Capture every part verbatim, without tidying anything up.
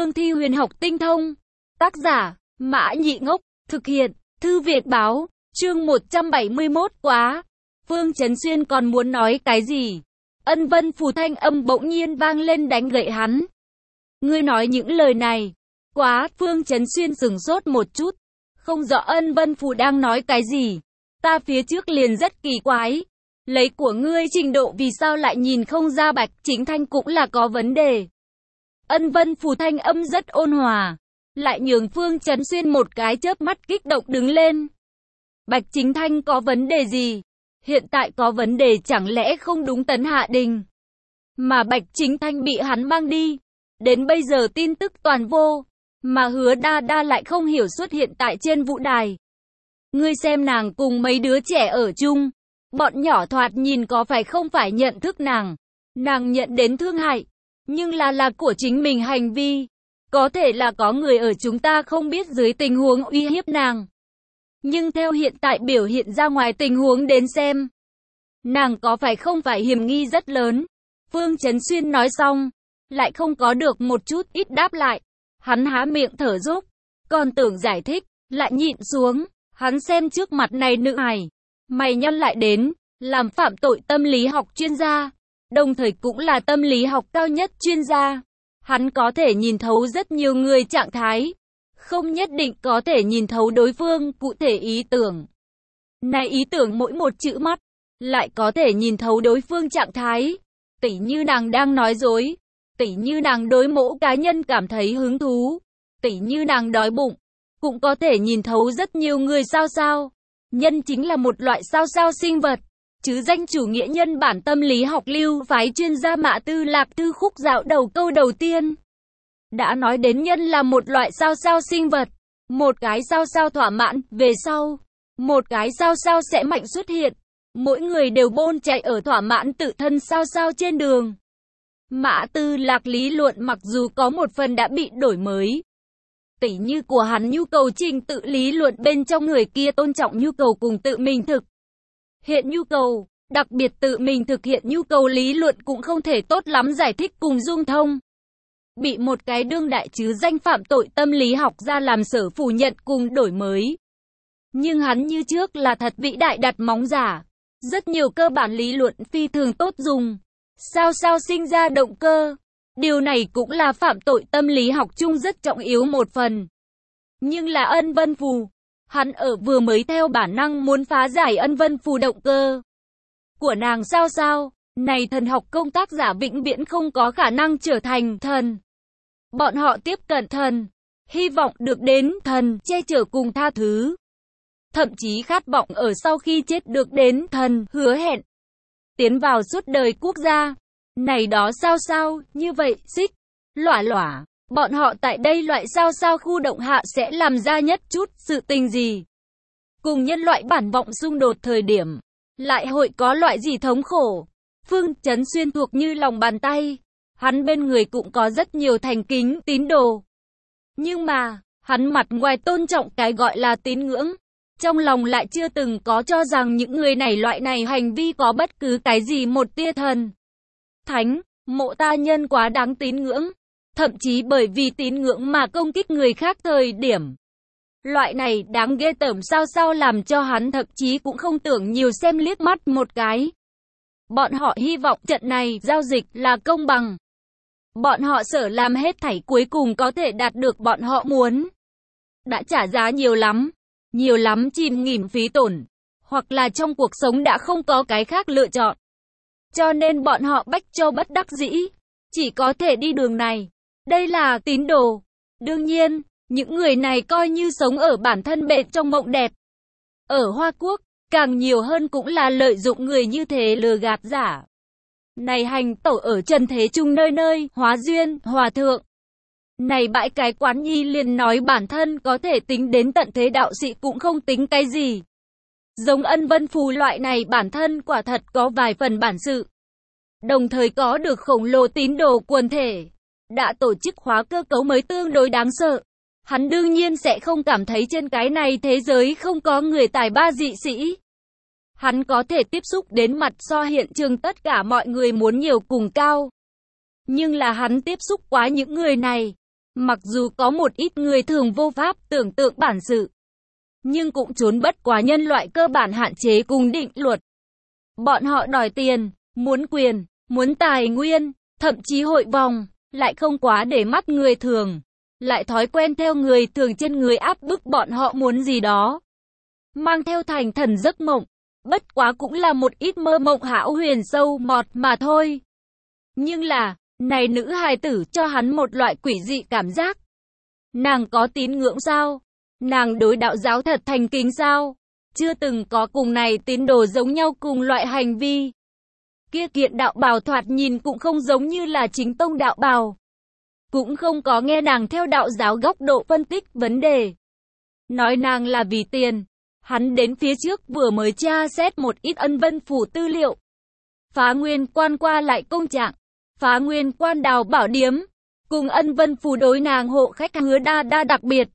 Cương thi huyền học tinh thông. Tác giả, Mã Nhị Ngốc, thực hiện, Thư Việt Báo, chương một trăm bảy mươi mốt quá. Phương Chấn Xuyên còn muốn nói cái gì? Ân Vân Phù thanh âm bỗng nhiên vang lên đánh gậy hắn. Ngươi nói những lời này. Quá, Phương Chấn Xuyên sửng sốt một chút. Không rõ Ân Vân Phù đang nói cái gì. Ta phía trước liền rất kỳ quái. Lấy của ngươi trình độ vì sao lại nhìn không ra Bạch Chính Thanh cũng là có vấn đề. Ân Vân Phù thanh âm rất ôn hòa. Lại nhường Phương Chấn Xuyên một cái chớp mắt kích động đứng lên. Bạch Chính Thanh có vấn đề gì? Hiện tại có vấn đề chẳng lẽ không đúng Tấn Hạ Đình? Mà Bạch Chính Thanh bị hắn mang đi. Đến bây giờ tin tức toàn vô. Mà Hứa Đa Đa lại không hiểu xuất hiện tại trên vũ đài. Ngươi xem nàng cùng mấy đứa trẻ ở chung. Bọn nhỏ thoạt nhìn có phải không phải nhận thức nàng. Nàng nhận đến thương hại. Nhưng là là của chính mình hành vi. Có thể là có người ở chúng ta không biết dưới tình huống uy hiếp nàng. Nhưng theo hiện tại biểu hiện ra ngoài tình huống đến xem. Nàng có phải không phải hiểm nghi rất lớn. Phương Chấn Xuyên nói xong. Lại không có được một chút ít đáp lại. Hắn há miệng thở dốc. Còn tưởng giải thích. Lại nhịn xuống. Hắn xem trước mặt này nữ hài. Mày nhăn lại đến. Làm phạm tội tâm lý học chuyên gia. Đồng thời cũng là tâm lý học cao nhất chuyên gia. Hắn có thể nhìn thấu rất nhiều người trạng thái. Không nhất định có thể nhìn thấu đối phương cụ thể ý tưởng. Này ý tưởng mỗi một chữ mắt. Lại có thể nhìn thấu đối phương trạng thái. Tỉ như nàng đang nói dối. Tỉ như nàng đối mẫu cá nhân cảm thấy hứng thú. Tỉ như nàng đói bụng. Cũng có thể nhìn thấu rất nhiều người sao sao. Nhân chính là một loại sao sao sinh vật. Chứ danh chủ nghĩa nhân bản tâm lý học lưu phái chuyên gia Mã Tư Lạc Tư khúc dạo đầu câu đầu tiên. Đã nói đến nhân là một loại sao sao sinh vật. Một cái sao sao thỏa mãn, về sau. Một cái sao sao sẽ mạnh xuất hiện. Mỗi người đều bôn chạy ở thỏa mãn tự thân sao sao trên đường. Mã Tư Lạc lý luận mặc dù có một phần đã bị đổi mới. Tỉ như của hắn nhu cầu trình tự lý luận bên trong người kia tôn trọng nhu cầu cùng tự mình thực hiện nhu cầu, đặc biệt tự mình thực hiện nhu cầu lý luận cũng không thể tốt lắm giải thích cùng dung thông. Bị một cái đương đại chứ danh phạm tội tâm lý học ra làm sở phủ nhận cùng đổi mới. Nhưng hắn như trước là thật vĩ đại đặt móng giả. Rất nhiều cơ bản lý luận phi thường tốt dùng. Sao sao sinh ra động cơ. Điều này cũng là phạm tội tâm lý học chung rất trọng yếu một phần. Nhưng là Ân Vân Phù. Hắn ở vừa mới theo bản năng muốn phá giải Ân Vân Phù động cơ của nàng sao sao. Này thần học công tác giả vĩnh viễn không có khả năng trở thành thần. Bọn họ tiếp cận thần. Hy vọng được đến thần che chở cùng tha thứ. Thậm chí khát vọng ở sau khi chết được đến thần hứa hẹn. Tiến vào suốt đời quốc gia. Này đó sao sao, như vậy, xích, lỏa lỏa. Bọn họ tại đây loại sao sao khu động hạ sẽ làm ra nhất chút sự tình gì. Cùng nhân loại bản vọng xung đột thời điểm. Lại hội có loại gì thống khổ. Phương Chấn Xuyên thuộc như lòng bàn tay. Hắn bên người cũng có rất nhiều thành kính tín đồ. Nhưng mà, hắn mặt ngoài tôn trọng cái gọi là tín ngưỡng. Trong lòng lại chưa từng có cho rằng những người này loại này hành vi có bất cứ cái gì một tia thần. Thánh, mộ ta nhân quá đáng tín ngưỡng. Thậm chí bởi vì tín ngưỡng mà công kích người khác thời điểm. Loại này đáng ghê tởm sao sao làm cho hắn thậm chí cũng không tưởng nhiều xem liếc mắt một cái. Bọn họ hy vọng trận này giao dịch là công bằng. Bọn họ sợ làm hết thảy cuối cùng có thể đạt được bọn họ muốn. Đã trả giá nhiều lắm. Nhiều lắm chìm nghỉm phí tổn. Hoặc là trong cuộc sống đã không có cái khác lựa chọn. Cho nên bọn họ bách cho bất đắc dĩ. Chỉ có thể đi đường này. Đây là tín đồ. Đương nhiên, những người này coi như sống ở bản thân bện trong mộng đẹp. Ở Hoa Quốc, càng nhiều hơn cũng là lợi dụng người như thế lừa gạt giả. Này hành tẩu ở trần thế trung nơi nơi, hóa duyên, hòa thượng. Này bãi cái quán nhi liền nói bản thân có thể tính đến tận thế đạo sĩ cũng không tính cái gì. Giống Ân Vân Phù loại này bản thân quả thật có vài phần bản sự. Đồng thời có được khổng lồ tín đồ quần thể. Đã tổ chức hóa cơ cấu mới tương đối đáng sợ. Hắn đương nhiên sẽ không cảm thấy trên cái này thế giới không có người tài ba dị sĩ. Hắn có thể tiếp xúc đến mặt so hiện trường tất cả mọi người muốn nhiều cùng cao. Nhưng là hắn tiếp xúc quá những người này. Mặc dù có một ít người thường vô pháp tưởng tượng bản sự, nhưng cũng trốn bất quá nhân loại cơ bản hạn chế cùng định luật. Bọn họ đòi tiền, muốn quyền, muốn tài nguyên, thậm chí hội vòng, lại không quá để mắt người thường, lại thói quen theo người thường trên người áp bức bọn họ muốn gì đó. Mang theo thành thần giấc mộng, bất quá cũng là một ít mơ mộng hão huyền sâu mọt mà thôi. Nhưng là, này nữ hài tử cho hắn một loại quỷ dị cảm giác. Nàng có tín ngưỡng sao? Nàng đối đạo giáo thật thành kính sao? Chưa từng có cùng này tín đồ giống nhau cùng loại hành vi. Kia kiện đạo bào thoạt nhìn cũng không giống như là chính tông đạo bào. Cũng không có nghe nàng theo đạo giáo góc độ phân tích vấn đề. Nói nàng là vì tiền. Hắn đến phía trước vừa mới tra xét một ít Ân Vân Phủ tư liệu. Phá Nguyên Quan qua lại công trạng. Phá Nguyên Quan đào bảo điếm. Cùng Ân Vân Phủ đối nàng hộ khách hứa đa đa đặc biệt.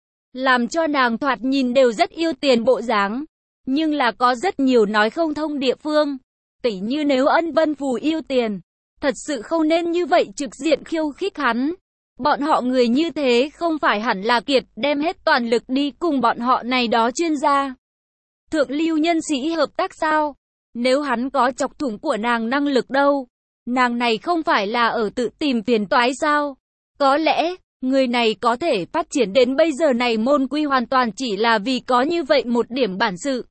Làm cho nàng thoạt nhìn đều rất yêu tiền bộ dáng. Nhưng là có rất nhiều nói không thông địa phương. Tỉ như nếu Ân Vân Phủ yêu tiền, thật sự không nên như vậy trực diện khiêu khích hắn. Bọn họ người như thế không phải hẳn là kiệt đem hết toàn lực đi cùng bọn họ này đó chuyên gia. Thượng lưu nhân sĩ hợp tác sao? Nếu hắn có chọc thủng của nàng năng lực đâu? Nàng này không phải là ở tự tìm phiền toái sao? Có lẽ, người này có thể phát triển đến bây giờ này môn quy hoàn toàn chỉ là vì có như vậy một điểm bản sự.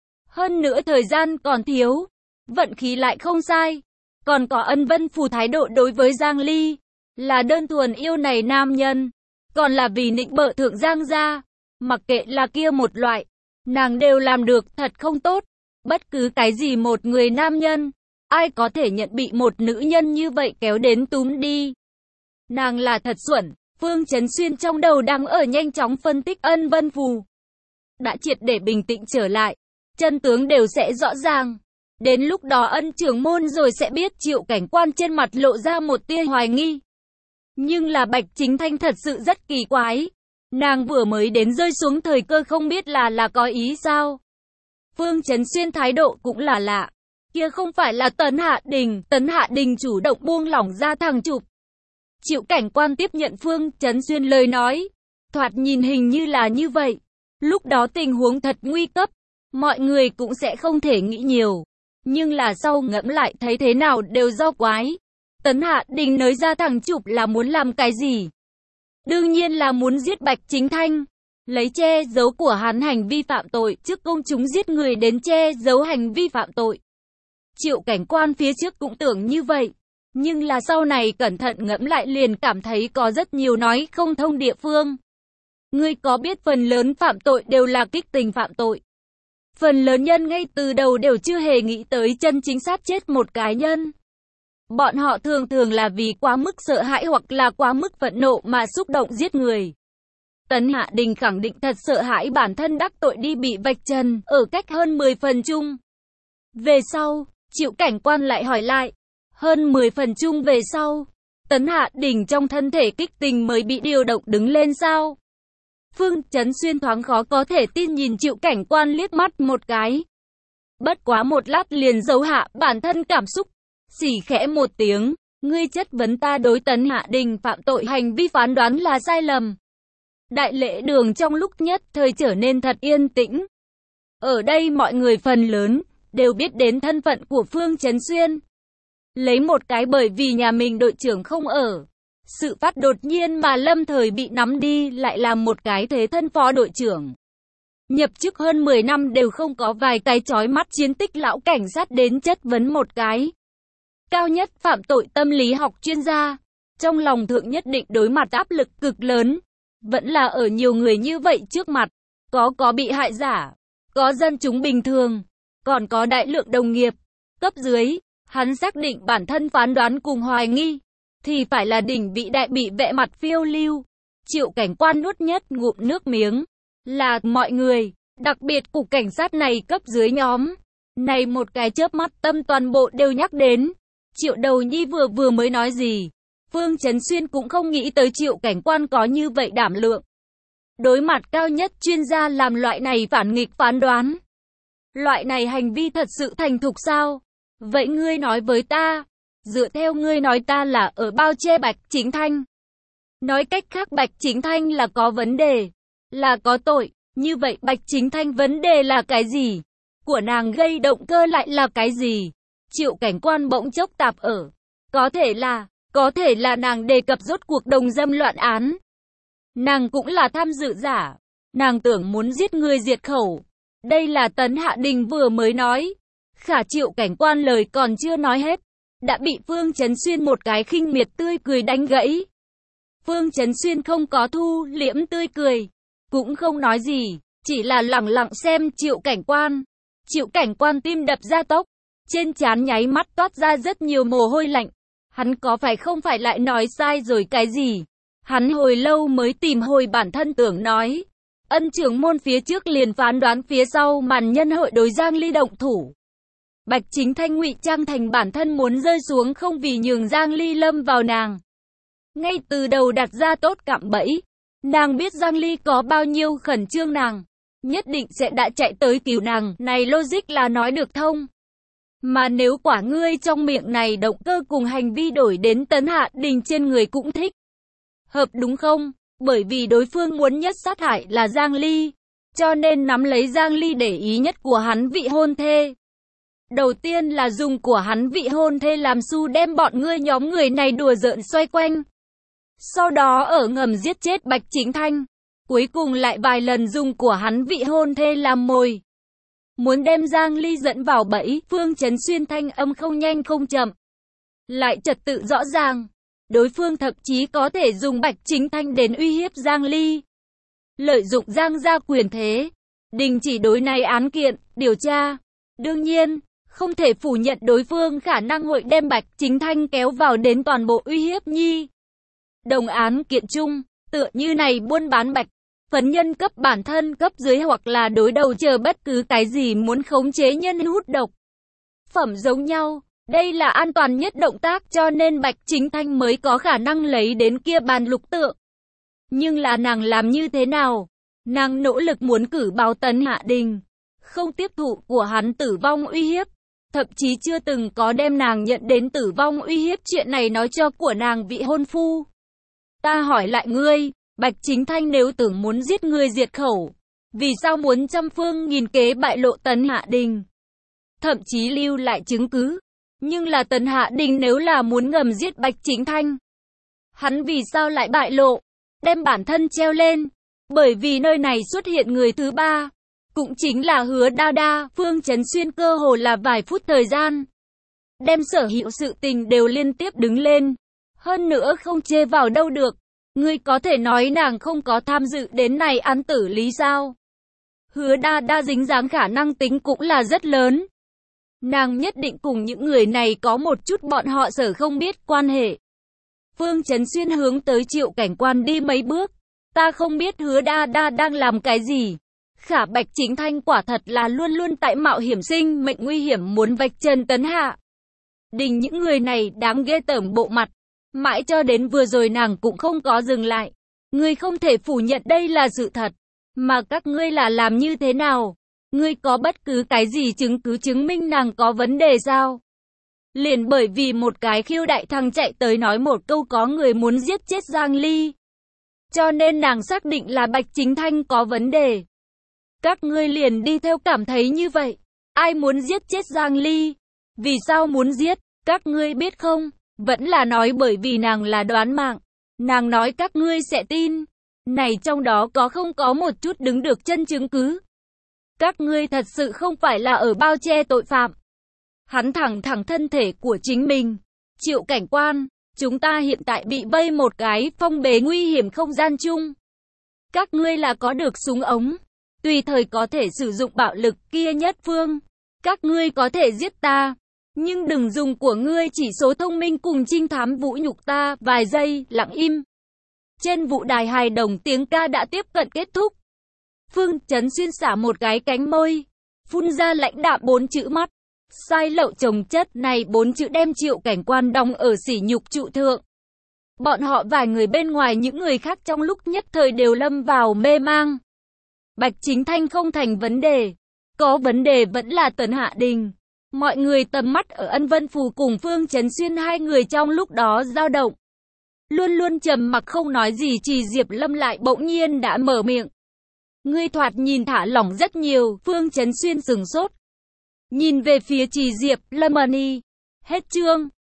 Hơn nữa thời gian còn thiếu, vận khí lại không sai. Còn có Ân Vân Phủ thái độ đối với Giang Ly, là đơn thuần yêu này nam nhân, còn là vì nịnh bợ thượng Giang gia. Mặc kệ là kia một loại, nàng đều làm được thật không tốt. Bất cứ cái gì một người nam nhân, ai có thể nhận bị một nữ nhân như vậy kéo đến túm đi. Nàng là thật xuẩn. Phương Chấn Xuyên trong đầu đang ở nhanh chóng phân tích Ân Vân Phủ. Đã triệt để bình tĩnh trở lại, chân tướng đều sẽ rõ ràng. Đến lúc đó Ân trưởng môn rồi sẽ biết. Triệu Cảnh Quan trên mặt lộ ra một tia hoài nghi. Nhưng là Bạch Chính Thanh thật sự rất kỳ quái. Nàng vừa mới đến rơi xuống thời cơ không biết là là có ý sao. Phương Chấn Xuyên thái độ cũng là lạ. Kia không phải là Tấn Hạ Đình. Tấn Hạ Đình chủ động buông lỏng ra thằng chụp. Triệu Cảnh Quan tiếp nhận Phương Chấn Xuyên lời nói. Thoạt nhìn hình như là như vậy. Lúc đó tình huống thật nguy cấp. Mọi người cũng sẽ không thể nghĩ nhiều. Nhưng là sau ngẫm lại thấy thế nào đều do quái. Tấn Hạ Đình nới ra thằng chụp là muốn làm cái gì? Đương nhiên là muốn giết Bạch Chính Thanh. Lấy che giấu của hắn hành vi phạm tội trước công chúng giết người đến che giấu hành vi phạm tội. Triệu Cảnh Quan phía trước cũng tưởng như vậy. Nhưng là sau này cẩn thận ngẫm lại liền cảm thấy có rất nhiều nói không thông địa phương. Ngươi có biết phần lớn phạm tội đều là kích tình phạm tội. Phần lớn nhân ngay từ đầu đều chưa hề nghĩ tới chân chính sát chết một cá nhân. Bọn họ thường thường là vì quá mức sợ hãi hoặc là quá mức phẫn nộ mà xúc động giết người. Tấn Hạ Đình khẳng định thật sợ hãi bản thân đắc tội đi bị vạch trần ở cách hơn mười phần chung. Về sau, Triệu Cảnh Quan lại hỏi lại. Hơn mười phần chung về sau, Tấn Hạ Đình trong thân thể kích tình mới bị điều động đứng lên sao? Phương Chấn Xuyên thoáng khó có thể tin nhìn Triệu Cảnh Quan liếc mắt một cái. Bất quá một lát liền giấu hạ bản thân cảm xúc. Xỉ khẽ một tiếng, ngươi chất vấn ta đối Tấn Hạ Đình phạm tội hành vi phán đoán là sai lầm. Đại lễ đường trong lúc nhất thời trở nên thật yên tĩnh. Ở đây mọi người phần lớn đều biết đến thân phận của Phương Chấn Xuyên. Lấy một cái bởi vì nhà mình đội trưởng không ở. Sự phát đột nhiên mà lâm thời bị nắm đi lại là một cái thế thân phó đội trưởng. Nhập chức hơn mười năm đều không có vài cái chói mắt chiến tích lão cảnh sát đến chất vấn một cái. Cao nhất phạm tội tâm lý học chuyên gia. Trong lòng thượng nhất định đối mặt áp lực cực lớn. Vẫn là ở nhiều người như vậy trước mặt. Có có bị hại giả. Có dân chúng bình thường. Còn có đại lượng đồng nghiệp. Cấp dưới. Hắn xác định bản thân phán đoán cùng hoài nghi. Thì phải là đỉnh vị đại bị vẽ mặt phiêu lưu. Triệu Cảnh Quan nuốt nhất ngụm nước miếng. Là mọi người. Đặc biệt cục cảnh sát này cấp dưới nhóm. Này một cái chớp mắt tâm toàn bộ đều nhắc đến. Triệu Đầu Nhi vừa vừa mới nói gì. Phương Chấn Xuyên cũng không nghĩ tới Triệu Cảnh Quan có như vậy đảm lượng. Đối mặt cao nhất chuyên gia làm loại này phản nghịch phán đoán. Loại này hành vi thật sự thành thục sao? Vậy ngươi nói với ta. Dựa theo ngươi nói ta là ở bao che Bạch Chính Thanh. Nói cách khác Bạch Chính Thanh là có vấn đề, là có tội. Như vậy Bạch Chính Thanh vấn đề là cái gì? Của nàng gây động cơ lại là cái gì? Triệu Cảnh Quan bỗng chốc tạp ở. Có thể là, có thể là nàng đề cập rốt cuộc đồng dâm loạn án. Nàng cũng là tham dự giả. Nàng tưởng muốn giết người diệt khẩu. Đây là Tấn Hạ Đình vừa mới nói. Khả Triệu Cảnh Quan lời còn chưa nói hết, đã bị Phương Chấn Xuyên một cái khinh miệt tươi cười đánh gãy. Phương Chấn Xuyên không có thu liễm tươi cười, cũng không nói gì, chỉ là lẳng lặng xem Triệu Cảnh Quan. Triệu Cảnh Quan tim đập ra tốc, trên trán nháy mắt toát ra rất nhiều mồ hôi lạnh. Hắn có phải không phải lại nói sai rồi cái gì? Hắn hồi lâu mới tìm hồi bản thân tưởng nói. Ân trưởng môn phía trước liền phán đoán phía sau màn nhân hội đối Giang Ly động thủ. Bạch Chính Thanh ngụy trang thành bản thân muốn rơi xuống không vì nhường Giang Ly lâm vào nàng. Ngay từ đầu đặt ra tốt cạm bẫy. Nàng biết Giang Ly có bao nhiêu khẩn trương nàng, nhất định sẽ đã chạy tới cứu nàng, này logic là nói được thông. Mà nếu quả ngươi trong miệng này động cơ cùng hành vi đổi đến Tấn Hạ Đình trên người cũng thích. Hợp đúng không? Bởi vì đối phương muốn nhất sát hại là Giang Ly, cho nên nắm lấy Giang Ly để ý nhất của hắn vị hôn thê. Đầu tiên là dùng của hắn vị hôn thê làm xu đem bọn ngươi nhóm người này đùa giỡn xoay quanh. Sau đó ở ngầm giết chết Bạch Chính Thanh. Cuối cùng lại vài lần dùng của hắn vị hôn thê làm mồi. Muốn đem Giang Ly dẫn vào bẫy, Phương Chấn Xuyên thanh âm không nhanh không chậm. Lại trật tự rõ ràng. Đối phương thậm chí có thể dùng Bạch Chính Thanh đến uy hiếp Giang Ly. Lợi dụng Giang gia quyền thế. Đình chỉ đối này án kiện, điều tra. Đương nhiên, không thể phủ nhận đối phương khả năng hội đem Bạch Chính Thanh kéo vào đến toàn bộ uy hiếp nhi. Đồng án kiện chung, tựa như này buôn bán bạch, phấn nhân cấp bản thân cấp dưới hoặc là đối đầu chờ bất cứ cái gì muốn khống chế nhân hút độc. Phẩm giống nhau, đây là an toàn nhất động tác cho nên Bạch Chính Thanh mới có khả năng lấy đến kia bàn lục tượng. Nhưng là nàng làm như thế nào? Nàng nỗ lực muốn cử báo Tấn Hạ Đình, không tiếp thụ của hắn tử vong uy hiếp. Thậm chí chưa từng có đem nàng nhận đến tử vong uy hiếp chuyện này nói cho của nàng vị hôn phu. Ta hỏi lại ngươi, Bạch Chính Thanh nếu tưởng muốn giết ngươi diệt khẩu, vì sao muốn trăm phương nghìn kế bại lộ Tấn Hạ Đình? Thậm chí lưu lại chứng cứ. Nhưng là Tấn Hạ Đình nếu là muốn ngầm giết Bạch Chính Thanh, hắn vì sao lại bại lộ, đem bản thân treo lên? Bởi vì nơi này xuất hiện người thứ ba, cũng chính là Hứa Đa Đa. Phương Chấn Xuyên cơ hồ là vài phút thời gian, đem sở hữu sự tình đều liên tiếp đứng lên. Hơn nữa không chê vào đâu được. Ngươi có thể nói nàng không có tham dự đến này án tử lý sao? Hứa Đa Đa dính dáng khả năng tính cũng là rất lớn. Nàng nhất định cùng những người này có một chút bọn họ sở không biết quan hệ. Phương Chấn Xuyên hướng tới Triệu Cảnh Quan đi mấy bước. Ta không biết Hứa Đa Đa đang làm cái gì. Khả Bạch Chính Thanh quả thật là luôn luôn tại mạo hiểm sinh mệnh nguy hiểm muốn vạch trần Tấn Hạ Đình những người này đáng ghê tởm bộ mặt. Mãi cho đến vừa rồi nàng cũng không có dừng lại. Ngươi không thể phủ nhận đây là sự thật. Mà các ngươi là làm như thế nào? Ngươi có bất cứ cái gì chứng cứ chứng minh nàng có vấn đề sao? Liền bởi vì một cái khiêu đại thằng chạy tới nói một câu có người muốn giết chết Giang Ly. Cho nên nàng xác định là Bạch Chính Thanh có vấn đề. Các ngươi liền đi theo cảm thấy như vậy. Ai muốn giết chết Giang Ly? Vì sao muốn giết? Các ngươi biết không? Vẫn là nói bởi vì nàng là đoán mạng. Nàng nói các ngươi sẽ tin. Này trong đó có không có một chút đứng được chân chứng cứ. Các ngươi thật sự không phải là ở bao che tội phạm. Hắn thẳng thẳng thân thể của chính mình. Triệu Cảnh Quan, chúng ta hiện tại bị vây một cái phong bế nguy hiểm không gian chung. Các ngươi là có được súng ống, tùy thời có thể sử dụng bạo lực kia nhất phương. Các ngươi có thể giết ta. Nhưng đừng dùng của ngươi chỉ số thông minh cùng trinh thám vũ nhục ta. Vài giây, lặng im. Trên vũ đài hài đồng tiếng ca đã tiếp cận kết thúc. Phương Chấn Xuyên xả một cái cánh môi, phun ra lãnh đạm bốn chữ mắt. Sai lậu chồng chất này bốn chữ đem Triệu Cảnh Quan đong ở sỉ nhục trụ thượng. Bọn họ vài người bên ngoài những người khác trong lúc nhất thời đều lâm vào mê mang. Bạch Chính Thanh không thành vấn đề. Có vấn đề vẫn là Tấn Hạ Đình. Mọi người tầm mắt ở Ân Vân Phù cùng Phương Chấn Xuyên hai người trong lúc đó dao động. Luôn luôn trầm mặc không nói gì, Trì Diệp Lâm lại bỗng nhiên đã mở miệng. Ngươi thoạt nhìn thả lỏng rất nhiều. Phương Chấn Xuyên sửng sốt, nhìn về phía Trì Diệp Lâm. Hết chương.